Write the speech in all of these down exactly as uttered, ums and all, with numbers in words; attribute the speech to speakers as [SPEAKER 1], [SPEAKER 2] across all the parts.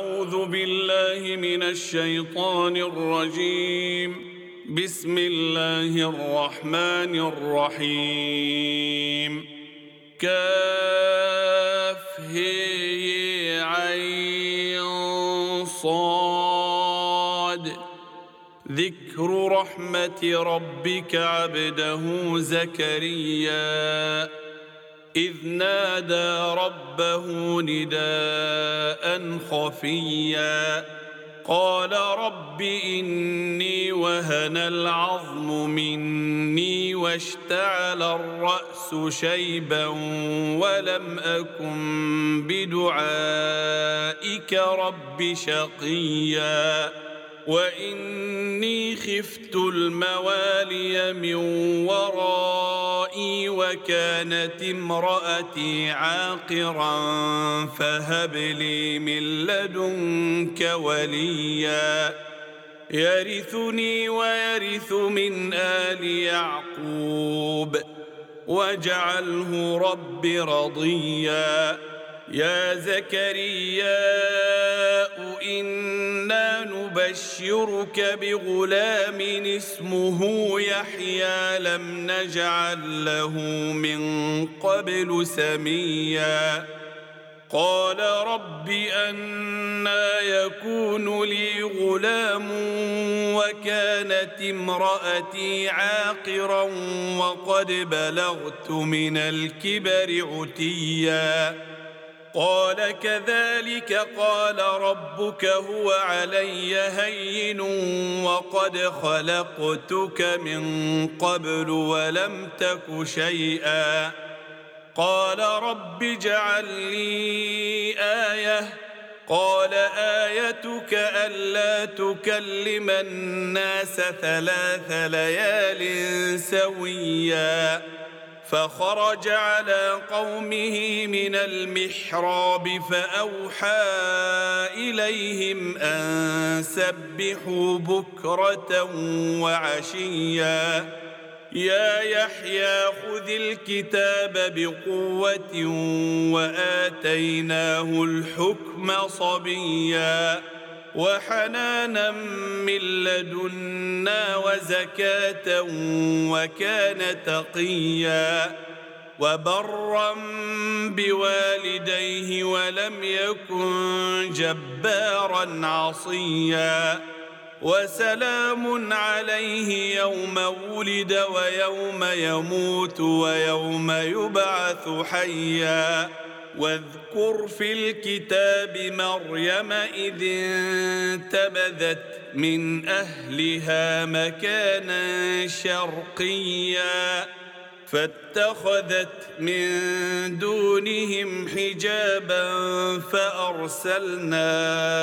[SPEAKER 1] أعوذ بالله من الشيطان الرجيم. بسم الله الرحمن الرحيم. كاف هي عين صاد. ذكر رحمة ربك عبده زكريا إذ نادى ربه نداء خفيا قال رب إني وهن العظم مني واشتعل الرأس شيبا ولم أكن بدعائك رب شقيا وإني خفت الموالي من ورائي وكانت امرأتي عاقرا فهب لي من لدنك وليا يرثني ويرث من آل يعقوب واجعله رب رضيا. يا زكريا إنا نبشرك بغلام اسمه يحيى لم نجعل له من قبل سميا قال رب أنى يكون لي غلام وكانت امرأتي عاقرا وقد بلغت من الكبر عتيا قال كذلك قال ربك هو علي هين وقد خلقتك من قبل ولم تك شيئا قال رب اجعل لي آية قال آيتك ألا تكلم الناس ثلاث ليال سويا فخرج على قومه من المحراب فأوحى إليهم أن سبحوا بكرة وعشيا يا يحيى خذ الكتاب بقوة وآتيناه الحكم صبيا وحنانا من لدنا وزكاة وكان تقيا وبرا بوالديه ولم يكن جبارا عصيا وسلام عليه يوم ولد ويوم يموت ويوم يبعث حيا واذكر في الكتاب مريم إذ انتبذت من أهلها مكانا شرقيا فاتخذت من دونهم حجابا فأرسلنا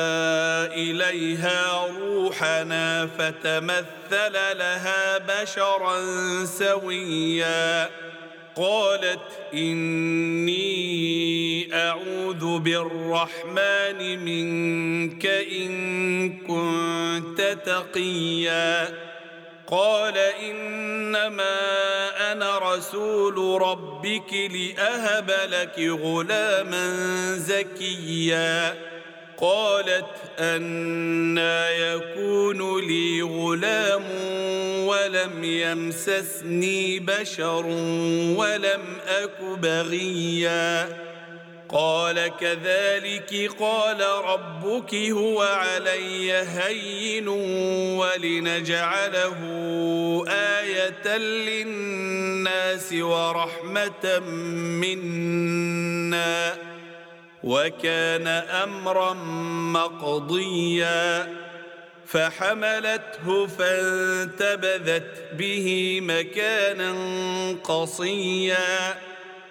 [SPEAKER 1] إليها روحنا فتمثل لها بشرا سويا قالت إني أعوذ بالرحمن منك إن كنت تقيا قال إنما أنا رسول ربك لأهب لك غلاما زكيا قالت أنى يكون لي غلام ولم يمسسني بشر ولم أك بغيا قال كذلك قال ربك هو علي هين ولنجعله آية للناس ورحمة منا وكان أمرا مقضيا فحملته فانتبذت به مكانا قصيا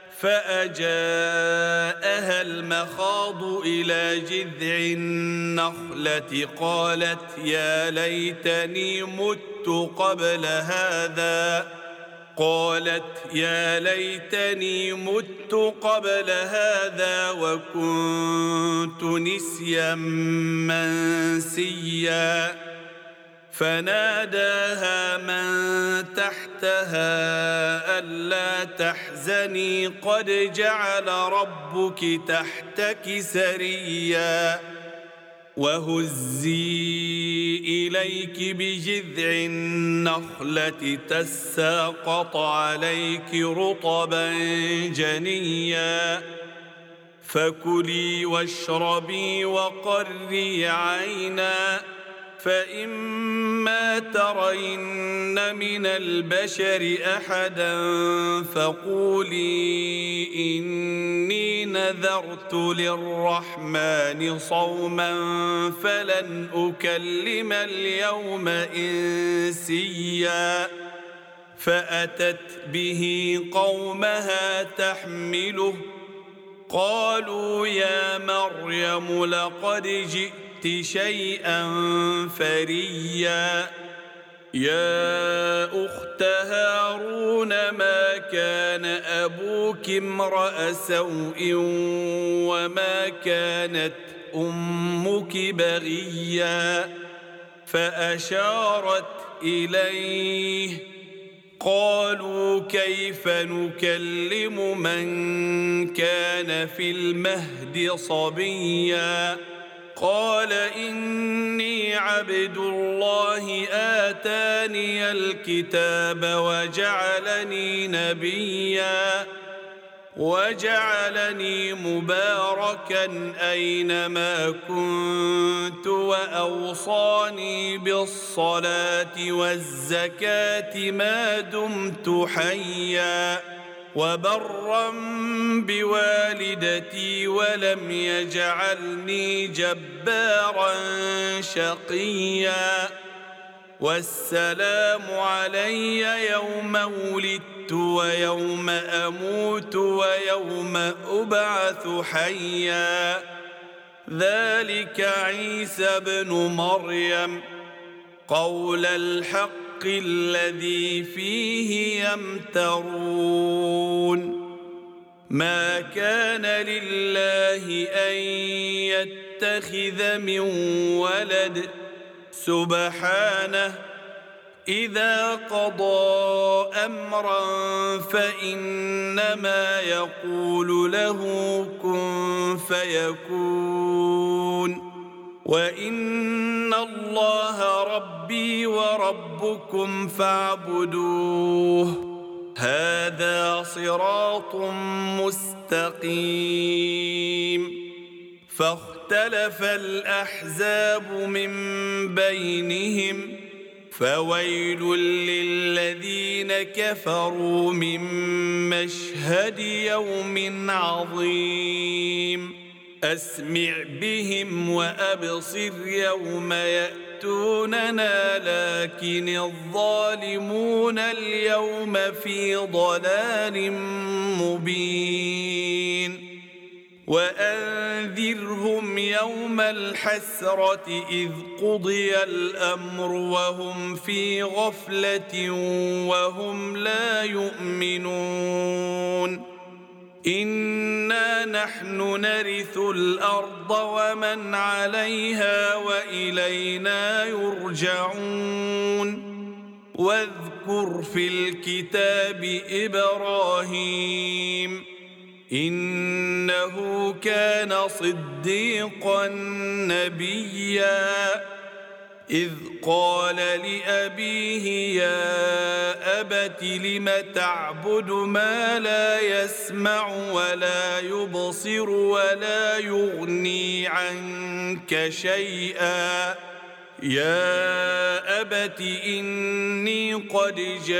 [SPEAKER 1] فأجاءها المخاض إلى جذع النخلة قالت يا ليتني مت قبل هذا قالت يا ليتني مت قبل هذا وكنت نسيا منسيا فناداها من تحتها ألا تحزني قد جعل ربك تحتك سريا وهزي إليك بجذع النخلة تساقط عليك رطبا جنيا فكلي واشربي وقري عينا فإما ترين من البشر أحدا فقولي إني نذرت للرحمن صوما فلن أكلم اليوم إنسيا فأتت به قومها تحمله قالوا يا مريم لقد جئت شيئا فريا يا أخت هارون ما كان أبوك امرأ سوء وما كانت أمك بغيا فأشارت إليه قالوا كيف نكلم من كان في المهد صبيا قال إني عبد الله آتاني الكتاب وجعلني نبيا وجعلني مباركا أينما كنت وأوصاني بالصلاة والزكاة ما دمت حيا وبرا بوالدتي ولم يجعلني جبارا شقيا والسلام علي يوم ولدت ويوم أموت ويوم أبعث حيا ذلك عيسى بن مريم قول الحق الذي فيه يمترون ما كان لله أن يتخذ من ولد سبحانه إذا قضى أمرا فإنما يقول له كن فيكون وإن الله ربي وربكم فاعبدوه هذا صراط مستقيم فاختلف الأحزاب من بينهم فويل للذين كفروا من مشهد يوم عظيم أسمع بهم وأبصر يوم يأتوننا لكن الظالمون اليوم في ضلال مبين وأنذرهم يوم الحسرة إذ قضي الأمر وهم في غفلة وهم لا يؤمنون إنا نحن نرث الأرض ومن عليها وإلينا يرجعون واذكر في الكتاب إبراهيم إنه كان صديقا نبيا إذ قال لأبيه يا أبت لم تعبد ما لا يسمع ولا يبصر ولا يغني عنك شيئا يا أبت إني قد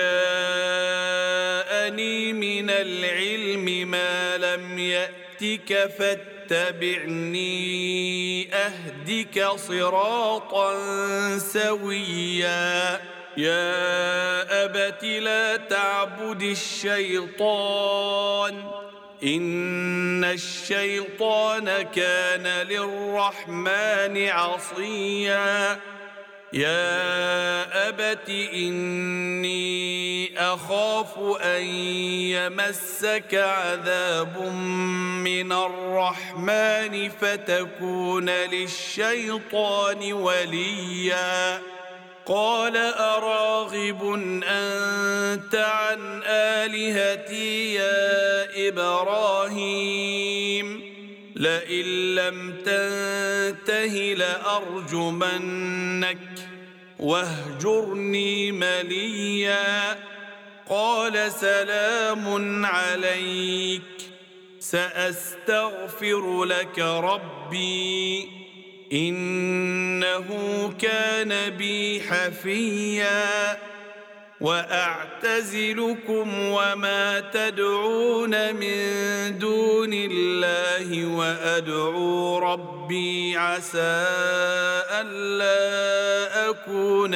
[SPEAKER 1] جاءني من العلم ما لم يأتك فاتبعني أهدك صراطا سويا يا أبت لا تعبد الشيطان إن الشيطان كان للرحمن عصيا يا أبت إني أخاف أن يمسك عذاب من الرحمن فتكون للشيطان وليا قال أراغب أنت عن آلهتي يا إبراهيم لئن لم تنته لأرجمنك واهجرني مليا. قال سلام عليك سأستغفر لك ربي إنه كان بي حفيا. وأعتزلكم وما تدعون من دون الله وأدعو ربي عسى ألا أكون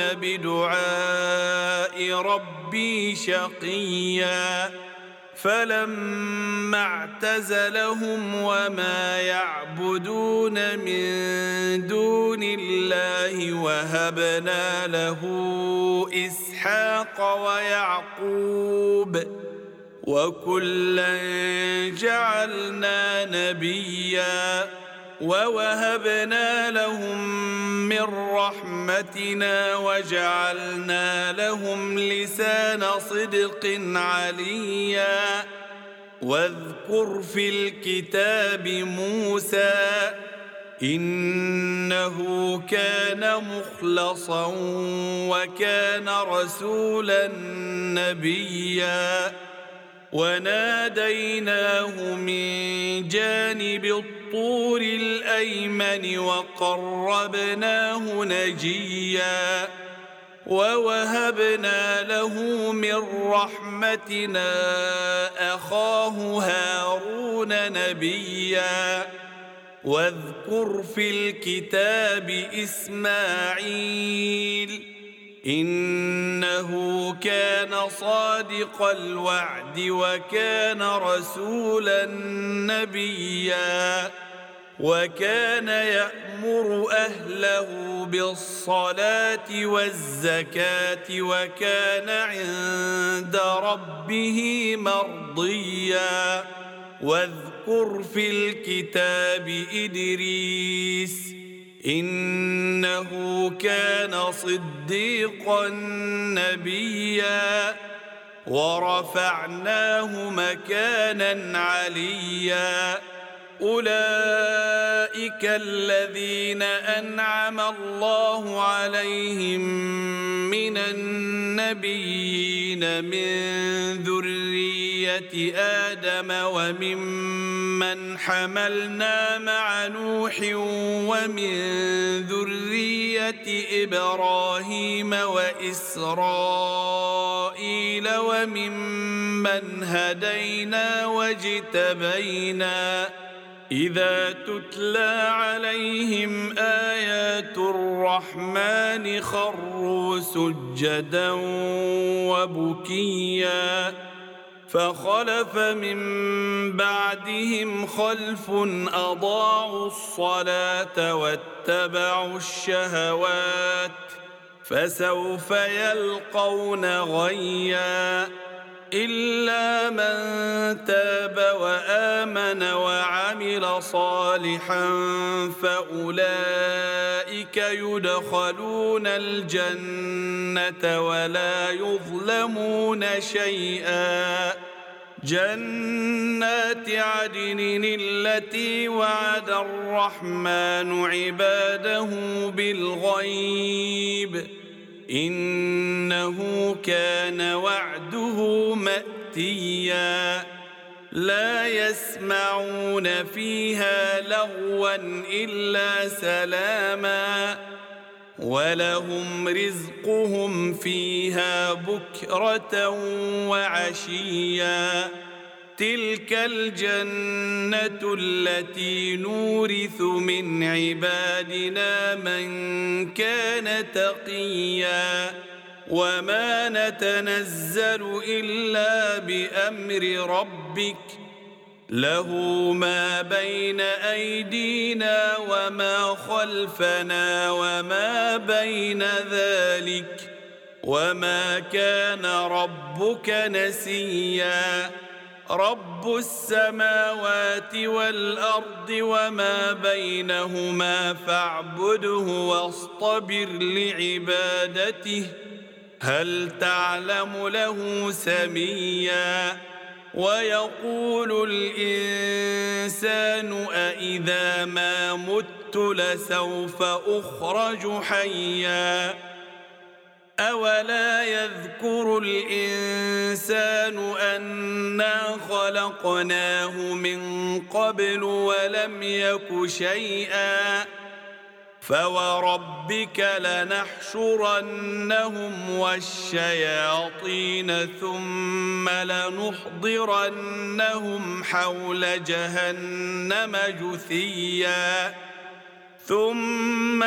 [SPEAKER 1] بدعاء ربي شقيا. فلما اعتزلهم وما يعبدون من دون الله وهبنا له إسحاق ويعقوب وكلا جعلنا نبيا. ووهبنا لهم من رحمتنا وجعلنا لهم لسان صدق عليا. واذكر في الكتاب موسى إنه كان مخلصا وكان رسولا نبيا. وناديناه من جانب الطور الأيمن وقربناه نجيا. ووهبنا له من رحمتنا أخاه هارون نبيا. واذكر في الكتاب إسماعيل إنه كان صادق الوعد وكان رسولا نبيا. وكان يأمر أهله بالصلاة والزكاة وكان عند ربه مرضيا. واذكر في الكتاب إدريس إنه كان صديقا نبيا. ورفعناه مكانا عليا. أولئك الذين أنعم الله عليهم من النبيين من ذرية آدم وممن حملنا مع نوح ومن ذرية إبراهيم وإسرائيل وممن هدينا واجتبينا. إذا تتلى عليهم آيات الرحمن خروا سجدا وبكيا. فخلف من بعدهم خلف أضاعوا الصلاة واتبعوا الشهوات فسوف يلقون غيا. إلا من تاب وآمن وعمل صالحا فأولئك يدخلون الجنة ولا يظلمون شيئا. جنات عدن التي وعد الرحمن عباده بالغيب إنه كان وعده مأتيا. لا يسمعون فيها لغوا إلا سلاما ولهم رزقهم فيها بكرة وعشيا. تلك الجنة التي نورث من عبادنا من كان تقيا. وما نتنزل إلا بأمر ربك له ما بين أيدينا وما خلفنا وما بين ذلك وما كان ربك نسيا. رب السماوات والأرض وما بينهما فاعبده واصطبر لعبادته هل تعلم له سميا. ويقول الإنسان أإذا ما مت لسوف أخرج حيا أولا يذكر الإنسان أنا خلقناه من قبل ولم يك شيئا فوربك لنحشرنهم والشياطين ثم لنحضرنهم حول جهنم جثيا ثم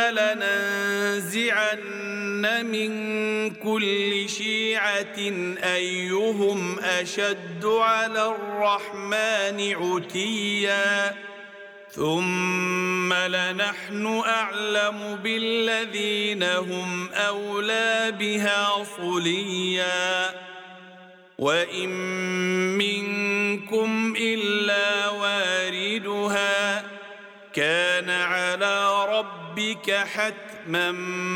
[SPEAKER 1] لننزعن من كل شيعة أيهم أشد على الرحمن عتيا ثم لنحن أعلم بالذين هم أولى بها صليا وإن منكم إلا واردها كان على ربك حتما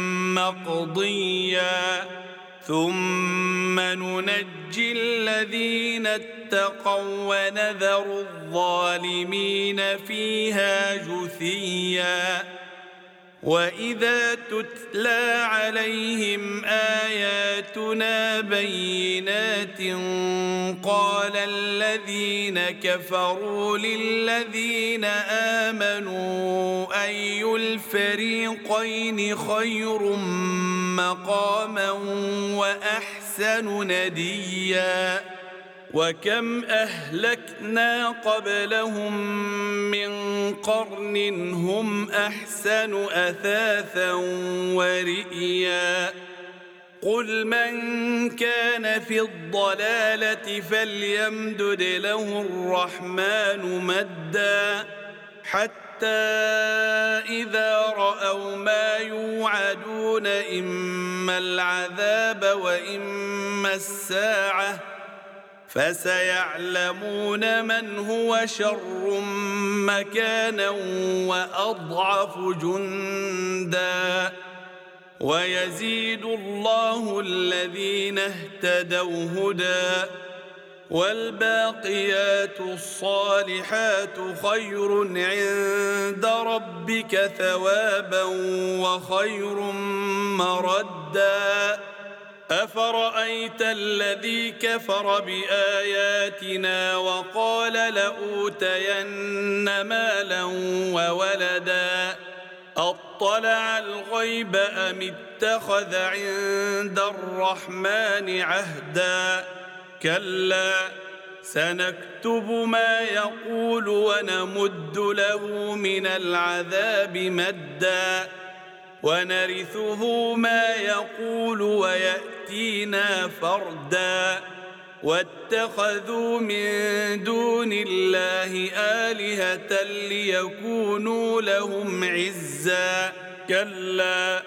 [SPEAKER 1] مقضيا ثم ننجي الذين اتقوا ونذر الظالمين فيها جثيا وإذا تتلى عليهم آياتنا بينات قال الذين كفروا للذين آمنوا أي الفريقين خير مقاما وأحسن نديا وكم أهلكنا قبلهم من قرن هم أحسن أثاثا ورئيا قل من كان في الضلالة فليمدد له الرحمن مدا حتى إذا رأوا ما يوعدون إما العذاب وإما الساعة فسيعلمون من هو شر مكانا وأضعف جندا ويزيد الله الذين اهتدوا هدى والباقيات الصالحات خير عند ربك ثوابا وخير مردا أفرأيت الذي كفر بآياتنا وقال لأوتين مالا وولدا أطلع الغيب أم اتخذ عند الرحمن عهدا كلا سنكتب ما يقول ونمد له من العذاب مدا ونرثه ما يقول ويأتينا فردا واتخذوا من دون الله آلهة ليكونوا لهم عزا كلا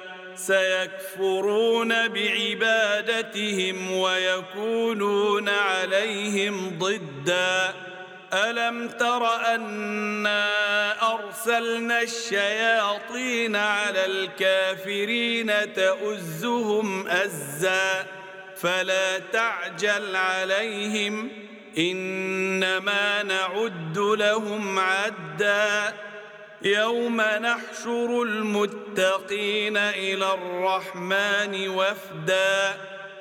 [SPEAKER 1] سيكفرون بعبادتهم ويكونون عليهم ضدا ألم تر أنا أرسلنا الشياطين على الكافرين تؤزهم أزا فلا تعجل عليهم إنما نعد لهم عدا يوم نحشر المتقين إلى الرحمن وفدا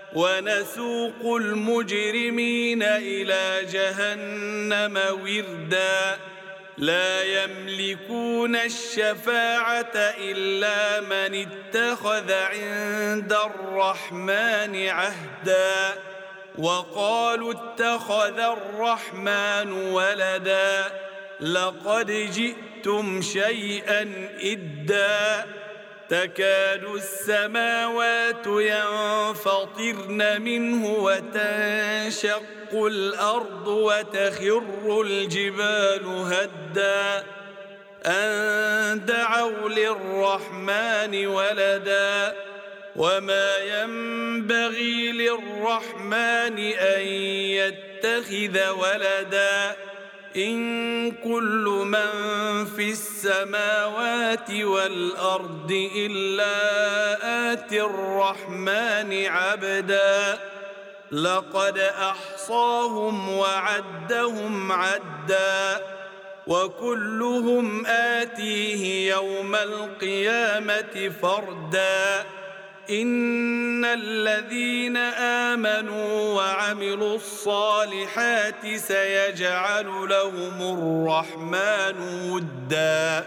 [SPEAKER 1] ونسوق المجرمين إلى جهنم وردا لا يملكون الشفاعة إلا من اتخذ عند الرحمن عهدا وقالوا اتخذ الرحمن ولدا لقد جئتم شيئا إدا تكاد السماوات ينفطرن منه وتنشق الأرض وتخر الجبال هدا أن دعوا للرحمن ولدا وما ينبغي للرحمن أن يتخذ ولدا إن كل من في السماوات والأرض إلا آتي الرحمن عبدا لقد أحصاهم وعدهم عدا وكلهم آتيه يوم القيامة فردا إن الذين آمنوا وعملوا الصالحات سيجعل لهم الرحمن ودا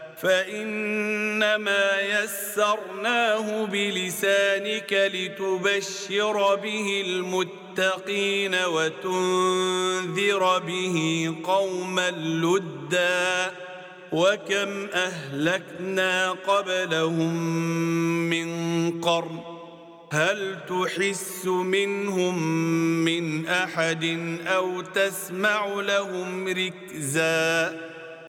[SPEAKER 1] فإنما يسرناه بلسانك لتبشر به المتقين وتنذر به قوما لدا وكم أهلكنا قبلهم من قرن هل تحس منهم من أحد أو تسمع لهم ركزا